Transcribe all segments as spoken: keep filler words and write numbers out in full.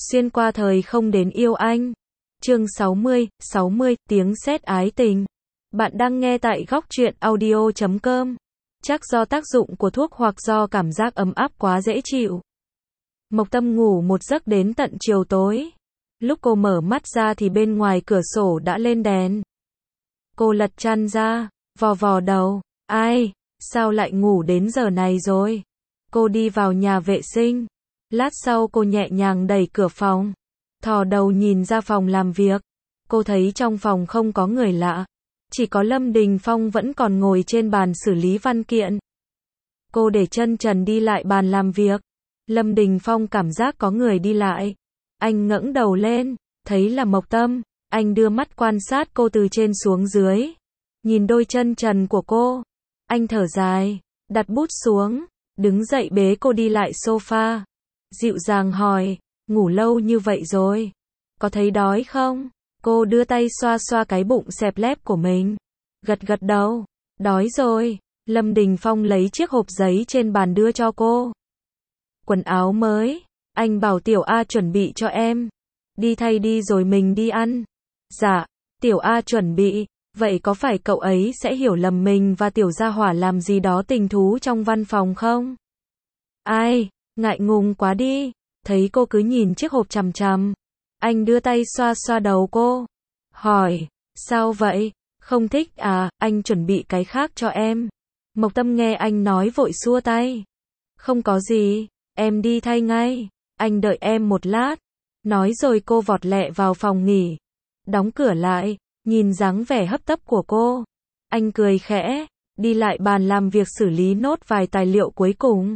Xuyên qua thời không đến yêu anh. Chương sáu mươi, sáu mươi, tiếng sét ái tình. Bạn đang nghe tại góc truyện audio chấm com. Chắc do tác dụng của thuốc hoặc do cảm giác ấm áp quá dễ chịu. Mộc Tâm ngủ một giấc đến tận chiều tối. Lúc cô mở mắt ra thì bên ngoài cửa sổ đã lên đèn. Cô lật chăn ra, vò vò đầu. Ai, sao lại ngủ đến giờ này rồi? Cô đi vào nhà vệ sinh. Lát sau cô nhẹ nhàng đẩy cửa phòng. Thò đầu nhìn ra phòng làm việc. Cô thấy trong phòng không có người lạ. Chỉ có Lâm Đình Phong vẫn còn ngồi trên bàn xử lý văn kiện. Cô để chân trần đi lại bàn làm việc. Lâm Đình Phong cảm giác có người đi lại. Anh ngẩng đầu lên, thấy là Mộc Tâm. Anh đưa mắt quan sát cô từ trên xuống dưới. Nhìn đôi chân trần của cô. Anh thở dài, đặt bút xuống, đứng dậy bế cô đi lại sofa. Dịu dàng hỏi, ngủ lâu như vậy rồi, có thấy đói không? Cô đưa tay xoa xoa cái bụng xẹp lép của mình. Gật gật đầu, đói rồi. Lâm Đình Phong lấy chiếc hộp giấy trên bàn đưa cho cô. Quần áo mới, anh bảo Tiểu A chuẩn bị cho em. Đi thay đi rồi mình đi ăn. Dạ, Tiểu A chuẩn bị. Vậy có phải cậu ấy sẽ hiểu lầm mình và Tiểu Gia Hỏa làm gì đó tình thú trong văn phòng không? Ai, ngại ngùng quá đi. Thấy cô cứ nhìn chiếc hộp chằm chằm. Anh đưa tay xoa xoa đầu cô. Hỏi, sao vậy? Không thích à, anh chuẩn bị cái khác cho em. Mộc Tâm nghe anh nói vội xua tay. Không có gì, em đi thay ngay. Anh đợi em một lát. Nói rồi cô vọt lẹ vào phòng nghỉ. Đóng cửa lại. Nhìn dáng vẻ hấp tấp của cô, anh cười khẽ, đi lại bàn làm việc xử lý nốt vài tài liệu cuối cùng.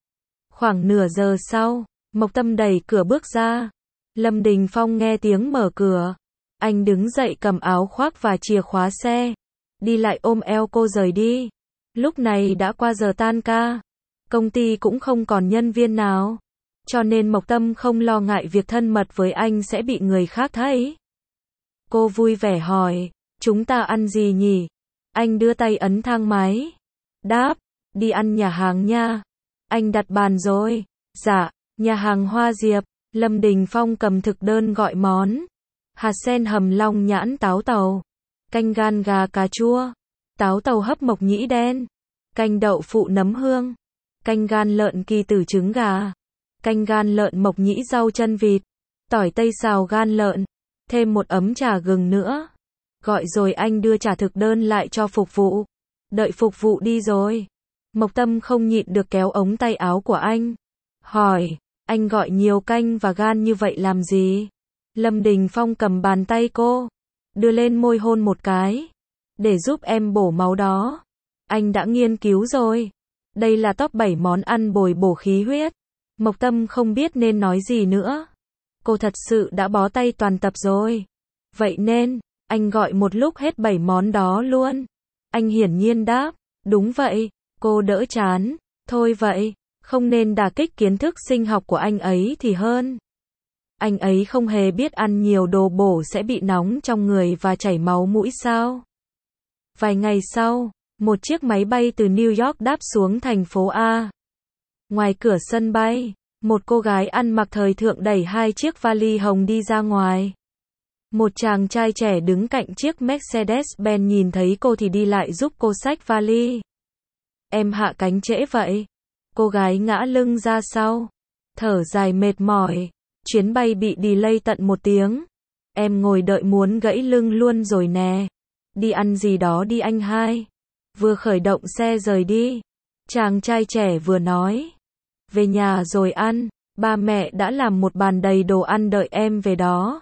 Khoảng nửa giờ sau, Mộc Tâm đẩy cửa bước ra. Lâm Đình Phong nghe tiếng mở cửa. Anh đứng dậy cầm áo khoác và chìa khóa xe. Đi lại ôm eo cô rời đi. Lúc này đã qua giờ tan ca. Công ty cũng không còn nhân viên nào. Cho nên Mộc Tâm không lo ngại việc thân mật với anh sẽ bị người khác thấy. Cô vui vẻ hỏi, chúng ta ăn gì nhỉ? Anh đưa tay ấn thang máy. Đáp, đi ăn nhà hàng nha. Anh đặt bàn rồi. Dạ, nhà hàng Hoa Diệp. Lâm Đình Phong cầm thực đơn gọi món. Hạt sen hầm long nhãn táo tàu. Canh gan gà cà chua. Táo tàu hấp mộc nhĩ đen. Canh đậu phụ nấm hương. Canh gan lợn kỳ tử trứng gà. Canh gan lợn mộc nhĩ rau chân vịt. Tỏi tây xào gan lợn. Thêm một ấm trà gừng nữa. Gọi rồi anh đưa trả thực đơn lại cho phục vụ. Đợi phục vụ đi rồi. Mộc Tâm không nhịn được kéo ống tay áo của anh. Hỏi, anh gọi nhiều canh và gan như vậy làm gì? Lâm Đình Phong cầm bàn tay cô. Đưa lên môi hôn một cái. Để giúp em bổ máu đó. Anh đã nghiên cứu rồi. Đây là top bảy món ăn bồi bổ khí huyết. Mộc Tâm không biết nên nói gì nữa. Cô thật sự đã bó tay toàn tập rồi. Vậy nên, anh gọi một lúc hết bảy món đó luôn. Anh hiển nhiên đáp, đúng vậy. Cô đỡ chán. Thôi vậy, không nên đả kích kiến thức sinh học của anh ấy thì hơn. Anh ấy không hề biết ăn nhiều đồ bổ sẽ bị nóng trong người và chảy máu mũi sao. Vài ngày sau, một chiếc máy bay từ New York đáp xuống thành phố A. Ngoài cửa sân bay, một cô gái ăn mặc thời thượng đẩy hai chiếc vali hồng đi ra ngoài. Một chàng trai trẻ đứng cạnh chiếc Mercedes-Benz nhìn thấy cô thì đi lại giúp cô xách vali. Em hạ cánh trễ vậy. Cô gái ngã lưng ra sau. Thở dài mệt mỏi. Chuyến bay bị delay tận một tiếng. Em ngồi đợi muốn gãy lưng luôn rồi nè. Đi ăn gì đó đi anh hai. Vừa khởi động xe rời đi. Chàng trai trẻ vừa nói. Về nhà rồi ăn, ba mẹ đã làm một bàn đầy đồ ăn đợi em về đó.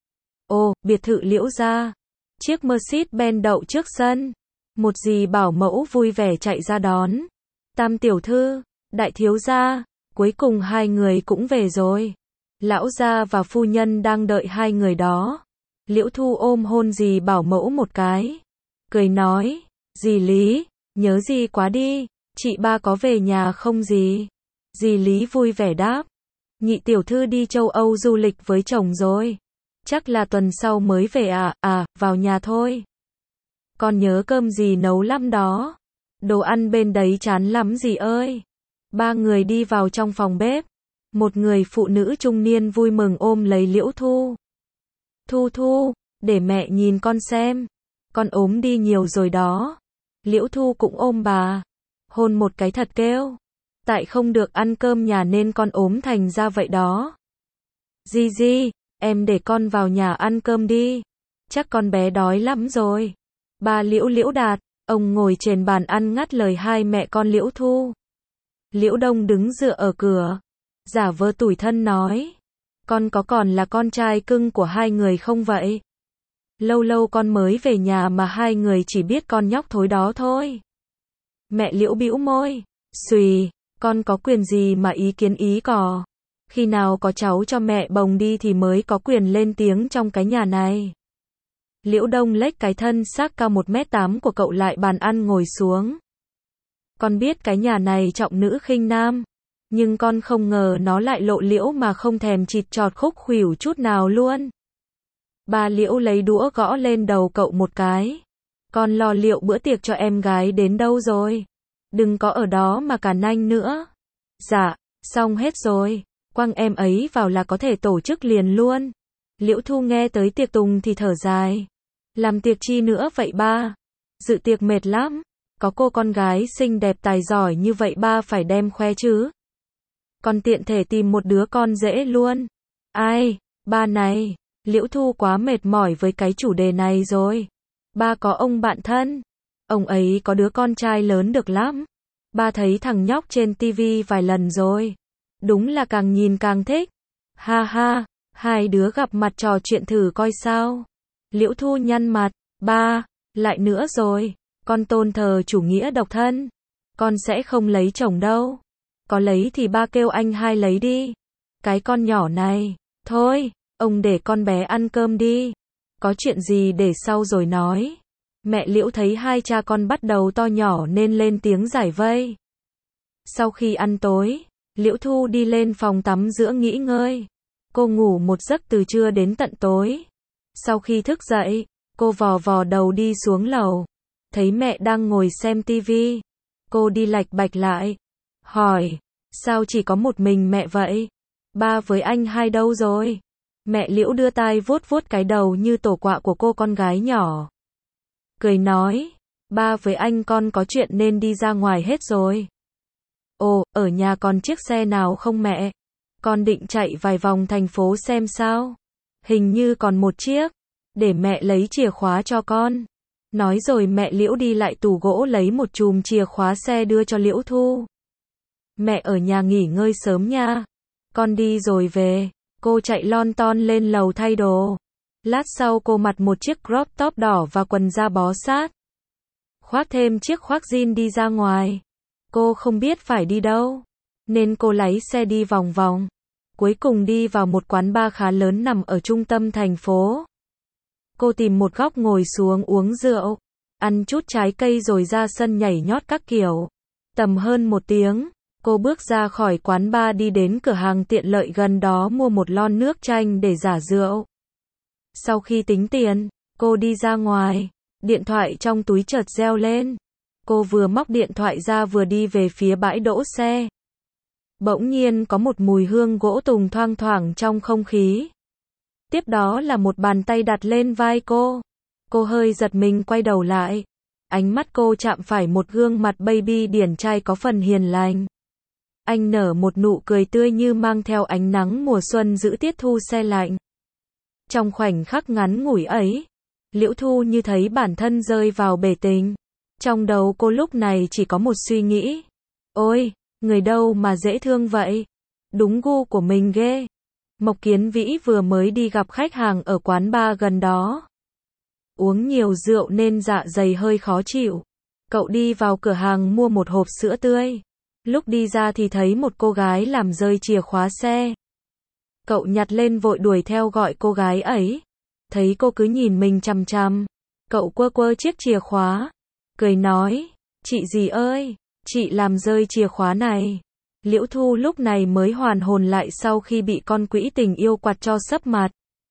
Ồ, biệt thự Liễu Gia. Chiếc Mercedes-Benz đậu trước sân. Một dì bảo mẫu vui vẻ chạy ra đón. Tam tiểu thư, đại thiếu gia, cuối cùng hai người cũng về rồi. Lão gia và phu nhân đang đợi hai người đó. Liễu Thu ôm hôn dì bảo mẫu một cái. Cười nói, dì Lý, nhớ dì quá đi, chị ba có về nhà không dì? Dì Lý vui vẻ đáp. Nhị tiểu thư đi châu Âu du lịch với chồng rồi. Chắc là tuần sau mới về à, à, vào nhà thôi. Con nhớ cơm dì nấu lắm đó. Đồ ăn bên đấy chán lắm dì ơi. Ba người đi vào trong phòng bếp. Một người phụ nữ trung niên vui mừng ôm lấy Liễu Thu. Thu Thu, để mẹ nhìn con xem. Con ốm đi nhiều rồi đó. Liễu Thu cũng ôm bà. Hôn một cái thật kêu. Tại không được ăn cơm nhà nên con ốm thành ra vậy đó. Di Di, em để con vào nhà ăn cơm đi. Chắc con bé đói lắm rồi. Ba Liễu Liễu Đạt, ông ngồi trên bàn ăn ngắt lời hai mẹ con Liễu Thu. Liễu Đông đứng dựa ở cửa, giả vờ tủi thân nói. Con có còn là con trai cưng của hai người không vậy? Lâu lâu con mới về nhà mà hai người chỉ biết con nhóc thối đó thôi. Mẹ Liễu bĩu môi, xùy, con có quyền gì mà ý kiến ý cò. Khi nào có cháu cho mẹ bồng đi thì mới có quyền lên tiếng trong cái nhà này. Liễu Đông lếch cái thân xác cao một mét tám của cậu lại bàn ăn ngồi xuống. Con biết cái nhà này trọng nữ khinh nam, nhưng con không ngờ nó lại lộ liễu mà không thèm chịt chọt khúc khuỷu chút nào luôn. Ba Liễu lấy đũa gõ lên đầu cậu một cái. Con lo liệu bữa tiệc cho em gái đến đâu rồi? Đừng có ở đó mà cả nanh nữa. Dạ, xong hết rồi. Quăng em ấy vào là có thể tổ chức liền luôn. Liễu Thu nghe tới tiệc tùng thì thở dài. Làm tiệc chi nữa vậy ba? Dự tiệc mệt lắm. Có cô con gái xinh đẹp tài giỏi như vậy ba phải đem khoe chứ. Con tiện thể tìm một đứa con dễ luôn. Ai, ba này, Liễu Thu quá mệt mỏi với cái chủ đề này rồi. Ba có ông bạn thân. Ông ấy có đứa con trai lớn được lắm. Ba thấy thằng nhóc trên tivi vài lần rồi. Đúng là càng nhìn càng thích. Ha ha, hai đứa gặp mặt trò chuyện thử coi sao. Liễu Thu nhăn mặt. Ba, lại nữa rồi. Con tôn thờ chủ nghĩa độc thân. Con sẽ không lấy chồng đâu. Có lấy thì ba kêu anh hai lấy đi. Cái con nhỏ này. Thôi, ông để con bé ăn cơm đi. Có chuyện gì để sau rồi nói. Mẹ Liễu thấy hai cha con bắt đầu to nhỏ nên lên tiếng giải vây. Sau khi ăn tối, Liễu Thu đi lên phòng tắm giữa nghỉ ngơi. Cô ngủ một giấc từ trưa đến tận tối. Sau khi thức dậy, cô vò vò đầu đi xuống lầu. Thấy mẹ đang ngồi xem tivi. Cô đi lạch bạch lại. Hỏi, sao chỉ có một mình mẹ vậy? Ba với anh hai đâu rồi? Mẹ Liễu đưa tai vuốt vuốt cái đầu như tổ quạ của cô con gái nhỏ. Cười nói, ba với anh con có chuyện nên đi ra ngoài hết rồi. Ồ, ở nhà còn chiếc xe nào không mẹ? Con định chạy vài vòng thành phố xem sao? Hình như còn một chiếc. Để mẹ lấy chìa khóa cho con. Nói rồi mẹ Liễu đi lại tủ gỗ lấy một chùm chìa khóa xe đưa cho Liễu Thu. Mẹ ở nhà nghỉ ngơi sớm nha. Con đi rồi về. Cô chạy lon ton lên lầu thay đồ. Lát sau cô mặc một chiếc crop top đỏ và quần da bó sát. Khoác thêm chiếc khoác jean đi ra ngoài. Cô không biết phải đi đâu, nên cô lái xe đi vòng vòng. Cuối cùng đi vào một quán bar khá lớn nằm ở trung tâm thành phố. Cô tìm một góc ngồi xuống uống rượu, ăn chút trái cây rồi ra sân nhảy nhót các kiểu. Tầm hơn một tiếng, cô bước ra khỏi quán bar đi đến cửa hàng tiện lợi gần đó mua một lon nước chanh để giả rượu. Sau khi tính tiền, cô đi ra ngoài, điện thoại trong túi chợt reo lên. Cô vừa móc điện thoại ra vừa đi về phía bãi đỗ xe. Bỗng nhiên có một mùi hương gỗ tùng thoang thoảng trong không khí. Tiếp đó là một bàn tay đặt lên vai cô. Cô hơi giật mình quay đầu lại. Ánh mắt cô chạm phải một gương mặt baby điển trai có phần hiền lành. Anh nở một nụ cười tươi như mang theo ánh nắng mùa xuân giữ tiết thu se lạnh. Trong khoảnh khắc ngắn ngủi ấy, Liễu Thu như thấy bản thân rơi vào bể tình. Trong đầu cô lúc này chỉ có một suy nghĩ. Ôi, người đâu mà dễ thương vậy? Đúng gu của mình ghê. Mộc Kiến Vĩ vừa mới đi gặp khách hàng ở quán bar gần đó. Uống nhiều rượu nên dạ dày hơi khó chịu. Cậu đi vào cửa hàng mua một hộp sữa tươi. Lúc đi ra thì thấy một cô gái làm rơi chìa khóa xe. Cậu nhặt lên vội đuổi theo gọi cô gái ấy. Thấy cô cứ nhìn mình chằm chằm. Cậu quơ quơ chiếc chìa khóa. Cười nói, chị gì ơi, chị làm rơi chìa khóa này. Liễu Thu lúc này mới hoàn hồn lại sau khi bị con quỹ tình yêu quạt cho sấp mặt.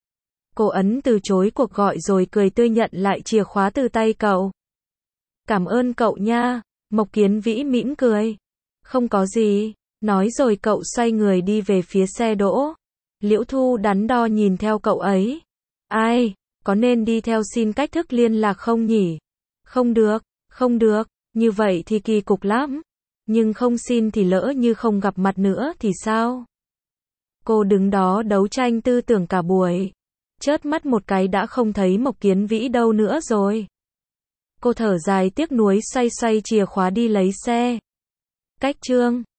Cô ấn từ chối cuộc gọi rồi cười tươi nhận lại chìa khóa từ tay cậu. Cảm ơn cậu nha, Mộc Kiến Vĩ mỉm cười. Không có gì, Nói rồi cậu xoay người đi về phía xe đỗ. Liễu Thu đắn đo nhìn theo cậu ấy. Ai, có nên đi theo xin cách thức liên lạc không nhỉ? Không được, không được, như vậy thì kỳ cục lắm. Nhưng không xin thì lỡ như không gặp mặt nữa thì sao? Cô đứng đó đấu tranh tư tưởng cả buổi. Chớp mắt một cái đã không thấy Mộc Kiến Vĩ đâu nữa rồi. Cô thở dài tiếc nuối xoay xoay chìa khóa đi lấy xe. Cách chương